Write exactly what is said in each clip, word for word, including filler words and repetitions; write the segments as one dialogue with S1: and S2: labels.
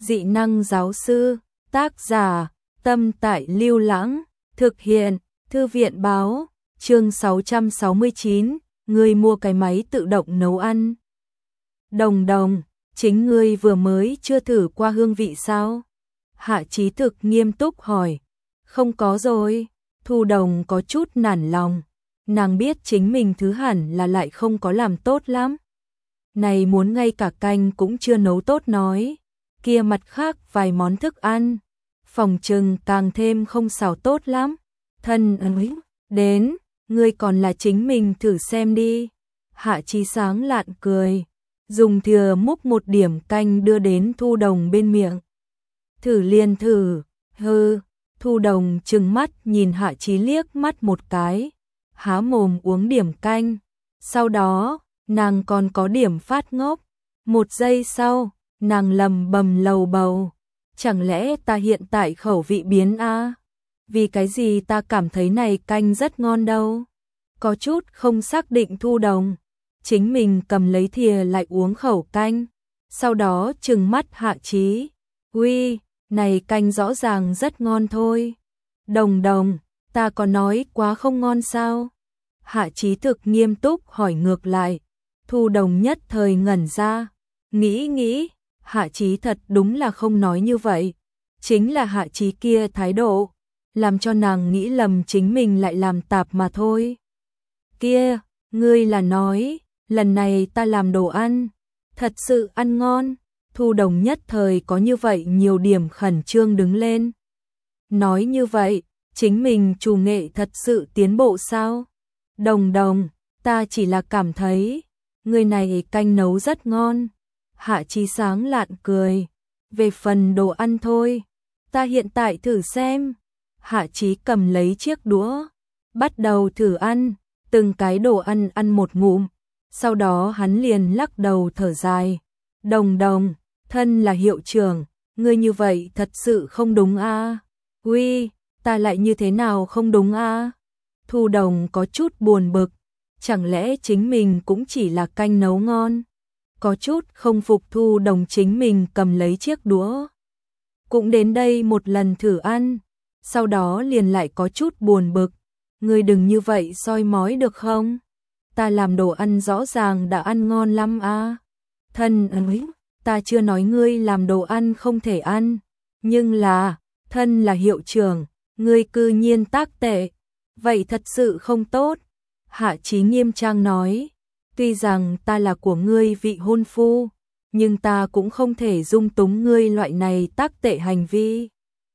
S1: Dị năng giáo sư, tác giả, Tâm Tại Lưu Lãng, thực hiện, Thư viện báo, chương sáu trăm sáu mươi chín, ngươi mua cái máy tự động nấu ăn. Đồng đồng, chính ngươi vừa mới chưa thử qua hương vị sao? Hạ Chí Thực nghiêm túc hỏi. Không có rồi, Thu Đồng có chút nản lòng. Nàng biết chính mình thứ hẳn là lại không có làm tốt lắm. Này muốn ngay cả canh cũng chưa nấu tốt nói. Kia mặt khác vài món thức ăn. Phòng trừng càng thêm không xào tốt lắm. Thân ơi, đến, ngươi còn là chính mình thử xem đi. Hạ Chí sáng lạn cười. Dùng thìa múc một điểm canh đưa đến Thu Đồng bên miệng. Thử liền thử, hừ. Thu Đồng trừng mắt nhìn Hạ Chí liếc mắt một cái. Há mồm uống điểm canh. Sau đó, nàng còn có điểm phát ngốc. Một giây sau, nàng lầm bầm lầu bầu. Chẳng lẽ ta hiện tại khẩu vị biến a? À? Vì cái gì ta cảm thấy này canh rất ngon đâu? Có chút không xác định Thu Đồng. Chính mình cầm lấy thìa lại uống khẩu canh. Sau đó trừng mắt Hạ Chí. Uy, này canh rõ ràng rất ngon thôi. Đồng đồng, ta có nói quá không ngon sao? Hạ Chí Thực nghiêm túc hỏi ngược lại. Thu Đồng nhất thời ngẩn ra. Nghĩ nghĩ, Hạ Chí thật đúng là không nói như vậy. Chính là Hạ Chí kia thái độ. Làm cho nàng nghĩ lầm chính mình lại làm tạp mà thôi. Kia, ngươi là nói, lần này ta làm đồ ăn. Thật sự ăn ngon. Thu Đồng nhất thời có như vậy nhiều điểm khẩn trương đứng lên. Nói như vậy, chính mình chủ nghệ thật sự tiến bộ sao? Đồng đồng, ta chỉ là cảm thấy, người này canh nấu rất ngon. Hạ Chí sáng lạn cười. Về phần đồ ăn thôi, ta hiện tại thử xem. Hạ Chí cầm lấy chiếc đũa, bắt đầu thử ăn, từng cái đồ ăn ăn một ngụm. Sau đó hắn liền lắc đầu thở dài. Đồng đồng, thân là hiệu trưởng, ngươi như vậy thật sự không đúng a. À? Uy, ta lại như thế nào không đúng a? À? Thu Đồng có chút buồn bực, chẳng lẽ chính mình cũng chỉ là canh nấu ngon? Có chút không phục Thu Đồng chính mình cầm lấy chiếc đũa. Cũng đến đây một lần thử ăn, sau đó liền lại có chút buồn bực. Ngươi đừng như vậy soi mói được không? Ta làm đồ ăn rõ ràng đã ăn ngon lắm a. À? Thân ơi, ta chưa nói ngươi làm đồ ăn không thể ăn, nhưng là, thân là hiệu trưởng, ngươi cư nhiên tác tệ, vậy thật sự không tốt. Hạ Chí nghiêm trang nói, tuy rằng ta là của ngươi vị hôn phu, nhưng ta cũng không thể dung túng ngươi loại này tác tệ hành vi.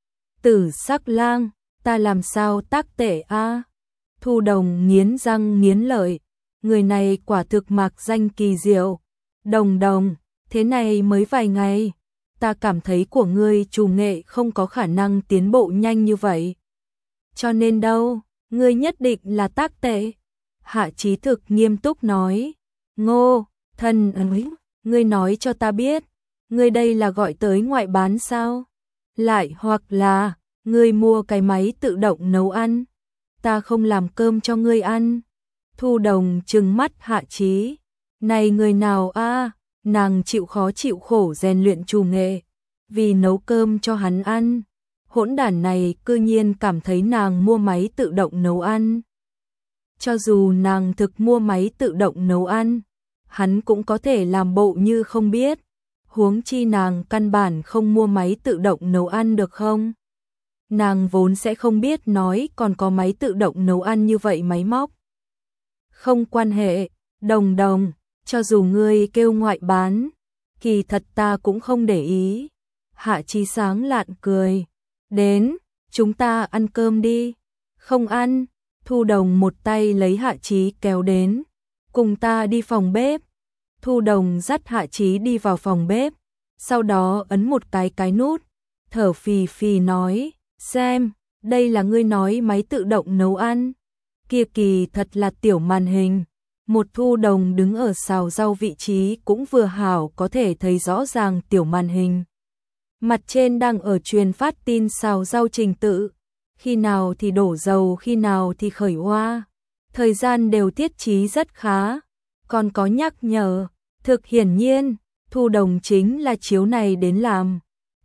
S1: Tử Sắc Lang, ta làm sao tác tệ a? À? Thu Đồng nghiến răng nghiến lợi, người này quả thực mạc danh kỳ diệu. Đồng đồng, thế này mới vài ngày, ta cảm thấy của ngươi chủ nghệ không có khả năng tiến bộ nhanh như vậy. Cho nên đâu, ngươi nhất định là tác tệ. Hạ Chí Thực nghiêm túc nói. Ngô, thân ơi, ngươi nói cho ta biết, ngươi đây là gọi tới ngoại bán sao? Lại hoặc là, ngươi mua cái máy tự động nấu ăn, ta không làm cơm cho ngươi ăn. Thu Đồng trừng mắt Hạ Chí. Này người nào a? À? Nàng chịu khó chịu khổ rèn luyện chủ nghệ, vì nấu cơm cho hắn ăn. Hỗn đản này cư nhiên cảm thấy nàng mua máy tự động nấu ăn. Cho dù nàng thực mua máy tự động nấu ăn, hắn cũng có thể làm bộ như không biết. Huống chi nàng căn bản không mua máy tự động nấu ăn được không? Nàng vốn sẽ không biết nói còn có máy tự động nấu ăn như vậy máy móc. Không quan hệ, đồng đồng. Cho dù ngươi kêu ngoại bán, kỳ thật ta cũng không để ý. Hạ Chí sáng lạn cười. Đến, chúng ta ăn cơm đi. Không ăn. Thu Đồng một tay lấy Hạ Chí kéo đến. Cùng ta đi phòng bếp. Thu Đồng dắt Hạ Chí đi vào phòng bếp. Sau đó ấn một cái cái nút. Thở phì phì nói. Xem, đây là ngươi nói máy tự động nấu ăn. Kia kỳ thật là tiểu màn hình. Một Thu Đồng đứng ở xào rau vị trí cũng vừa hảo có thể thấy rõ ràng tiểu màn hình. Mặt trên đang ở truyền phát tin xào rau trình tự. Khi nào thì đổ dầu, khi nào thì khởi hoa. Thời gian đều tiết trí rất khá. Còn có nhắc nhở. Thực hiển nhiên, Thu Đồng chính là chiếu này đến làm.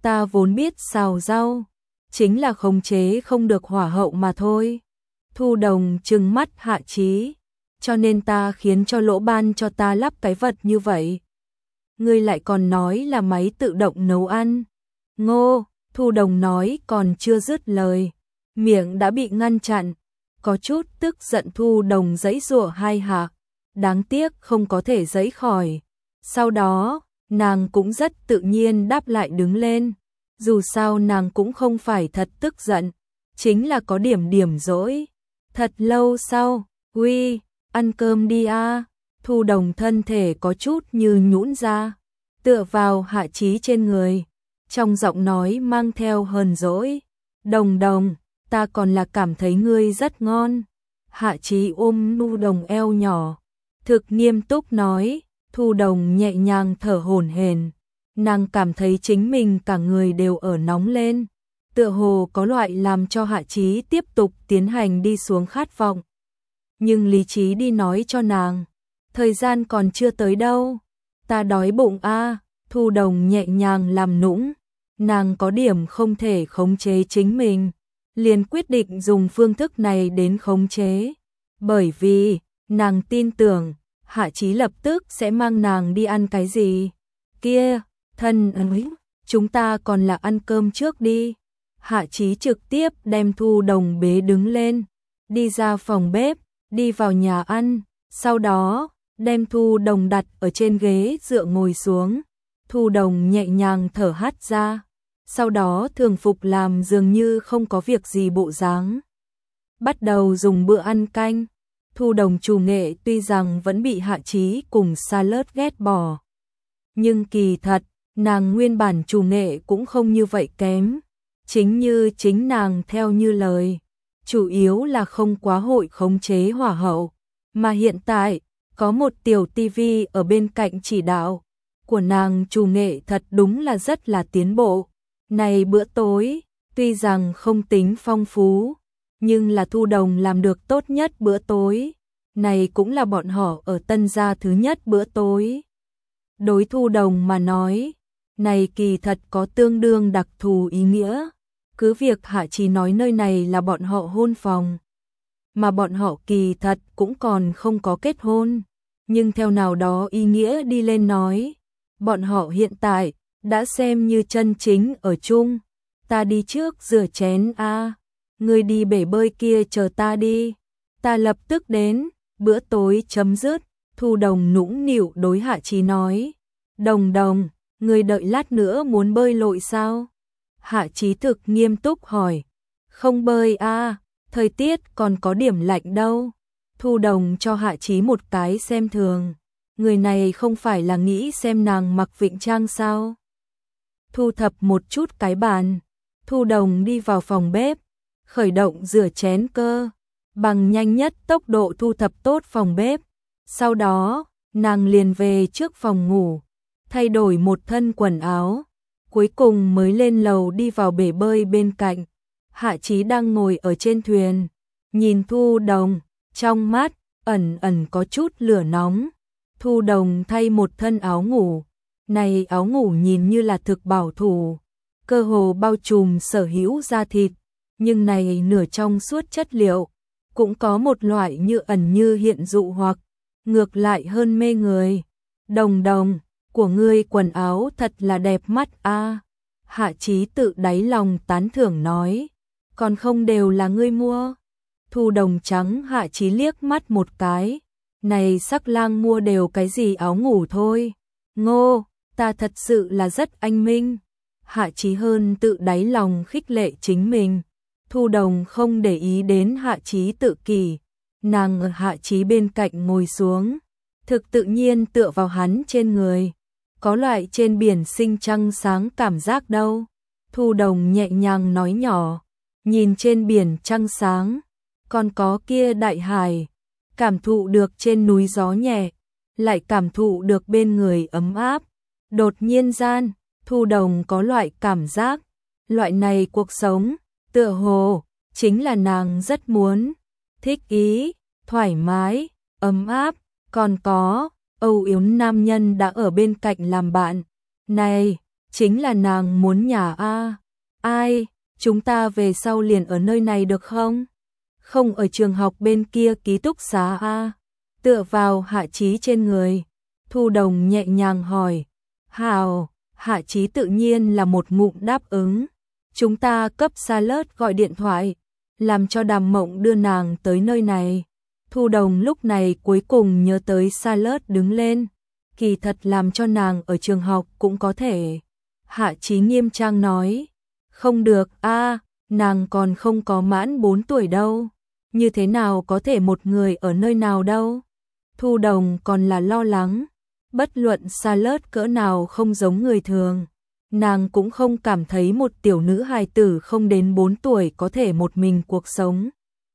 S1: ta vốn biết xào rau, chính là khống chế không được hỏa hậu mà thôi. Thu Đồng trừng mắt Hạ Chí, cho nên ta khiến cho Lỗ Ban cho ta lắp cái vật như vậy. Ngươi lại còn nói là máy tự động nấu ăn. Ngô, Thu Đồng nói còn chưa dứt lời, miệng đã bị ngăn chặn, có chút tức giận Thu Đồng giãy giụa hai hạ, đáng tiếc không có thể giãy khỏi. Sau đó, nàng cũng rất tự nhiên đáp lại đứng lên, dù sao nàng cũng không phải thật tức giận, chính là có điểm điểm dỗi. Thật lâu sau, "Uy, ăn cơm đi a." Thu Đồng thân thể có chút như nhũn ra, tựa vào Hạ Chí trên người, trong giọng nói mang theo hờn dỗi. "Đồng Đồng, ta còn là cảm thấy ngươi rất ngon." Hạ Chí ôm Thu Đồng eo nhỏ, thực nghiêm túc nói. Thu Đồng nhẹ nhàng thở hổn hển, nàng cảm thấy chính mình cả người đều ở nóng lên, tựa hồ có loại làm cho Hạ Chí tiếp tục tiến hành đi xuống khát vọng. Nhưng lý trí đi nói cho nàng, thời gian còn chưa tới đâu, ta đói bụng a. Thu Đồng nhẹ nhàng làm nũng, nàng có điểm không thể khống chế chính mình, liền quyết định dùng phương thức này đến khống chế, bởi vì nàng tin tưởng Hạ Chí lập tức sẽ mang nàng đi ăn cái gì. "Kia, thân ơi, chúng ta còn là ăn cơm trước đi." Hạ Chí trực tiếp đem Thu Đồng bế đứng lên, đi ra phòng bếp, đi vào nhà ăn, sau đó đem Thu Đồng đặt ở trên ghế dựa ngồi xuống. Thu Đồng nhẹ nhàng thở hắt ra, sau đó thường phục làm dường như không có việc gì bộ dáng, bắt đầu dùng bữa ăn canh. Thu Đồng chủ nghệ tuy rằng vẫn bị Hạ Chí cùng Salad ghét bỏ, nhưng kỳ thật, nàng nguyên bản chủ nghệ cũng không như vậy kém. Chính như chính nàng theo như lời, chủ yếu là không quá hội khống chế hỏa hậu, mà hiện tại, có một tiểu tivi ở bên cạnh chỉ đạo, của nàng chủ nghệ thật đúng là rất là tiến bộ. Này bữa tối, tuy rằng không tính phong phú, nhưng là Thu Đồng làm được tốt nhất bữa tối. Này cũng là bọn họ ở Tân gia thứ nhất bữa tối. Đối Thu Đồng mà nói, này kỳ thật có tương đương đặc thù ý nghĩa. Cứ việc Hạ Chí nói nơi này là bọn họ hôn phòng, mà bọn họ kỳ thật cũng còn không có kết hôn, nhưng theo nào đó ý nghĩa đi lên nói, bọn họ hiện tại đã xem như chân chính ở chung. "Ta đi trước rửa chén a, ngươi đi bể bơi kia chờ ta đi, ta lập tức đến." Bữa tối chấm dứt, Thu Đồng nũng nịu đối Hạ Chí nói, "Đồng Đồng, ngươi đợi lát nữa muốn bơi lội sao?" Hạ Chí thực nghiêm túc hỏi, "Không bơi a, thời tiết còn có điểm lạnh đâu." Thu Đồng cho Hạ Chí một cái xem thường, người này không phải là nghĩ xem nàng mặc vịnh trang sao. Thu thập một chút cái bàn, Thu Đồng đi vào phòng bếp, khởi động rửa chén cơ, bằng nhanh nhất tốc độ thu thập tốt phòng bếp. Sau đó, nàng liền về trước phòng ngủ, thay đổi một thân quần áo, cuối cùng mới lên lầu đi vào bể bơi bên cạnh. Hạ Chí đang ngồi ở trên thuyền, nhìn Thu Đồng, trong mắt ẩn ẩn có chút lửa nóng. Thu Đồng thay một thân áo ngủ, này áo ngủ nhìn như là thực bảo thủ, cơ hồ bao trùm sở hữu da thịt, nhưng này nửa trong suốt chất liệu, cũng có một loại như ẩn như hiện dụ hoặc, ngược lại hơn mê người. "Đồng Đồng, của ngươi quần áo thật là đẹp mắt a." Hạ Chí tự đáy lòng tán thưởng nói, "Còn không đều là ngươi mua?" Thu Đồng trắng Hạ Chí liếc mắt một cái, "Này sắc lang mua đều cái gì áo ngủ thôi." "Ngô, ta thật sự là rất anh minh." Hạ Chí hơn tự đáy lòng khích lệ chính mình. Thu Đồng không để ý đến Hạ Chí tự kỷ, nàng ở Hạ Chí bên cạnh ngồi xuống, thực tự nhiên tựa vào hắn trên người, có loại trên biển sinh trăng sáng cảm giác đâu. Thu Đồng nhẹ nhàng nói nhỏ, nhìn trên biển trăng sáng, còn có kia đại hải, cảm thụ được trên núi gió nhẹ, lại cảm thụ được bên người ấm áp. Đột nhiên gian, Thu Đồng có loại cảm giác, loại này cuộc sống, tựa hồ, chính là nàng rất muốn, thích ý, thoải mái, ấm áp, còn có, âu yếm nam nhân đã ở bên cạnh làm bạn. Này, chính là nàng muốn nhà a. Ai, chúng ta về sau liền ở nơi này được không? Không ở trường học bên kia ký túc xá a. Tựa vào Hạ Chí trên người, Thu Đồng nhẹ nhàng hỏi. Hào, Hạ Chí tự nhiên là một ngụm đáp ứng. Chúng ta cấp Salad gọi điện thoại, làm cho Đàm Mộng đưa nàng tới nơi này. Thu Đồng lúc này cuối cùng nhớ tới Salad đứng lên. Kỳ thật làm cho nàng ở trường học cũng có thể. Hạ Chí nghiêm trang nói. Không được a, nàng còn không có mãn bốn tuổi đâu. Như thế nào có thể một người ở nơi nào đâu. Thu Đồng còn là lo lắng. Bất luận Salad cỡ nào không giống người thường, nàng cũng không cảm thấy một tiểu nữ hài tử không đến bốn tuổi có thể một mình cuộc sống.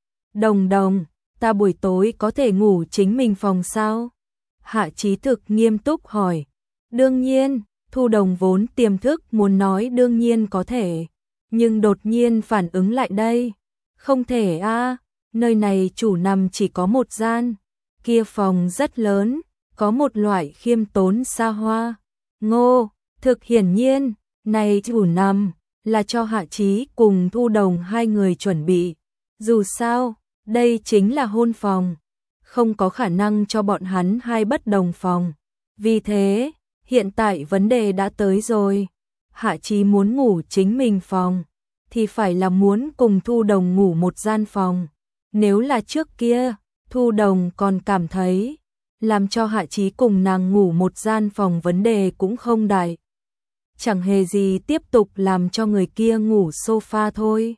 S1: Đồng Đồng, ta buổi tối có thể ngủ chính mình phòng sao? Hạ Chí thực nghiêm túc hỏi. Đương nhiên, Thu Đồng vốn tiềm thức muốn nói đương nhiên có thể, nhưng đột nhiên phản ứng lại đây. Không thể a, nơi này chủ nằm chỉ có một gian, kia phòng rất lớn, có một loại khiêm tốn xa hoa. Ngô, thực hiển nhiên, này chủ nằm là cho Hạ Chí cùng Thu Đồng hai người chuẩn bị. Dù sao, đây chính là hôn phòng, không có khả năng cho bọn hắn hai bất đồng phòng. Vì thế, hiện tại vấn đề đã tới rồi. Hạ Chí muốn ngủ chính mình phòng, thì phải là muốn cùng Thu Đồng ngủ một gian phòng. Nếu là trước kia, Thu Đồng còn cảm thấy làm cho Hạ Chí cùng nàng ngủ một gian phòng vấn đề cũng không đại. Chẳng hề gì, tiếp tục làm cho người kia ngủ sofa thôi.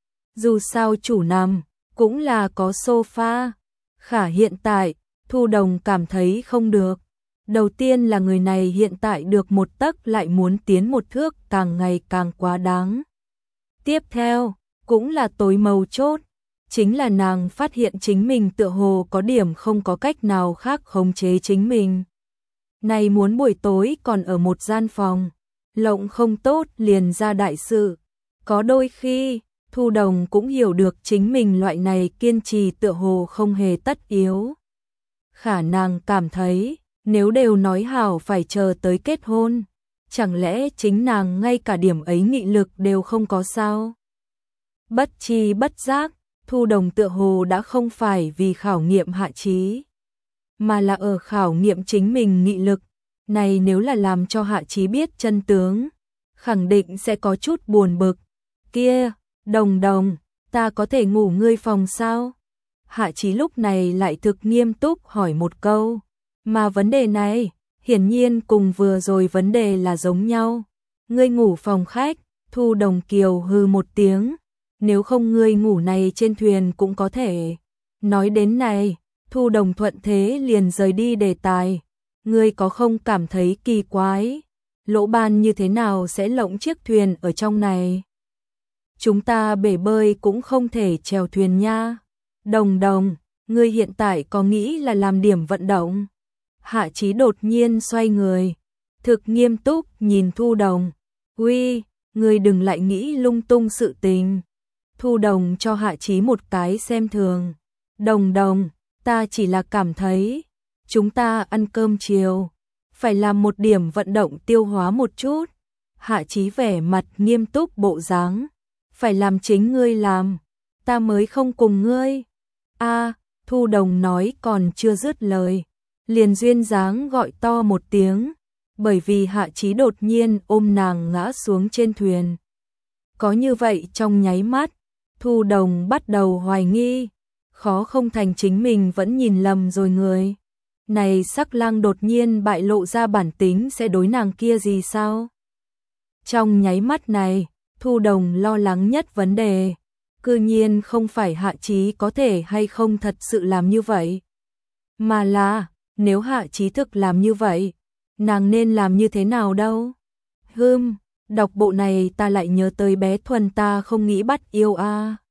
S1: Dù sao chủ nằm cũng là có sofa. Khả hiện tại, Thu Đồng cảm thấy không được. Đầu tiên là người này hiện tại được một tấc lại muốn tiến một thước, càng ngày càng quá đáng. Tiếp theo, cũng là tối mấu chốt, chính là nàng phát hiện chính mình tựa hồ có điểm không có cách nào khác khống chế chính mình. Này muốn buổi tối còn ở một gian phòng, lộng không tốt liền ra đại sự. Có đôi khi, Thu Đồng cũng hiểu được chính mình loại này kiên trì tựa hồ không hề tất yếu. Khả nàng cảm thấy, nếu đều nói hảo phải chờ tới kết hôn, chẳng lẽ chính nàng ngay cả điểm ấy nghị lực đều không có sao? Bất chi bất giác, Thu Đồng tựa hồ đã không phải vì khảo nghiệm Hạ Chí, mà là ở khảo nghiệm chính mình nghị lực. Này nếu là làm cho Hạ Chí biết chân tướng, khẳng định sẽ có chút buồn bực. Kia, Đồng Đồng, ta có thể ngủ ngươi phòng sao? Hạ Chí lúc này lại thực nghiêm túc hỏi một câu. Mà vấn đề này, hiển nhiên cùng vừa rồi vấn đề là giống nhau. Ngươi ngủ phòng khách, Thu Đồng kiều hừ một tiếng. Nếu không ngươi ngủ này trên thuyền cũng có thể. Nói đến này, Thu Đồng thuận thế liền rời đi đề tài. Ngươi có không cảm thấy kỳ quái? Lỗ Ban như thế nào sẽ lộng chiếc thuyền ở trong này? Chúng ta bể bơi cũng không thể chèo thuyền nha. Đồng Đồng, ngươi hiện tại có nghĩ là làm điểm vận động? Hạ Chí đột nhiên xoay người, thực nghiêm túc nhìn Thu Đồng. Uy, ngươi đừng lại nghĩ lung tung sự tình. Thu Đồng cho Hạ Chí một cái xem thường. Đồng Đồng, ta chỉ là cảm thấy, chúng ta ăn cơm chiều, phải làm một điểm vận động tiêu hóa một chút. Hạ Chí vẻ mặt nghiêm túc bộ dáng. Phải làm chính ngươi làm, ta mới không cùng ngươi. A, Thu Đồng nói còn chưa dứt lời, liền duyên dáng gọi to một tiếng, bởi vì Hạ Chí đột nhiên ôm nàng ngã xuống trên thuyền. Có như vậy trong nháy mắt, Thu Đồng bắt đầu hoài nghi, khó không thành chính mình vẫn nhìn lầm rồi người. Này sắc lang đột nhiên bại lộ ra bản tính sẽ đối nàng kia gì sao? Trong nháy mắt này, Thu Đồng lo lắng nhất vấn đề, cư nhiên không phải Hạ Chí có thể hay không thật sự làm như vậy, mà là, nếu Hạ Chí thực làm như vậy, nàng nên làm như thế nào đâu? Hừm, đọc bộ này ta lại nhớ tới bé Thuần ta không nghĩ bắt yêu a.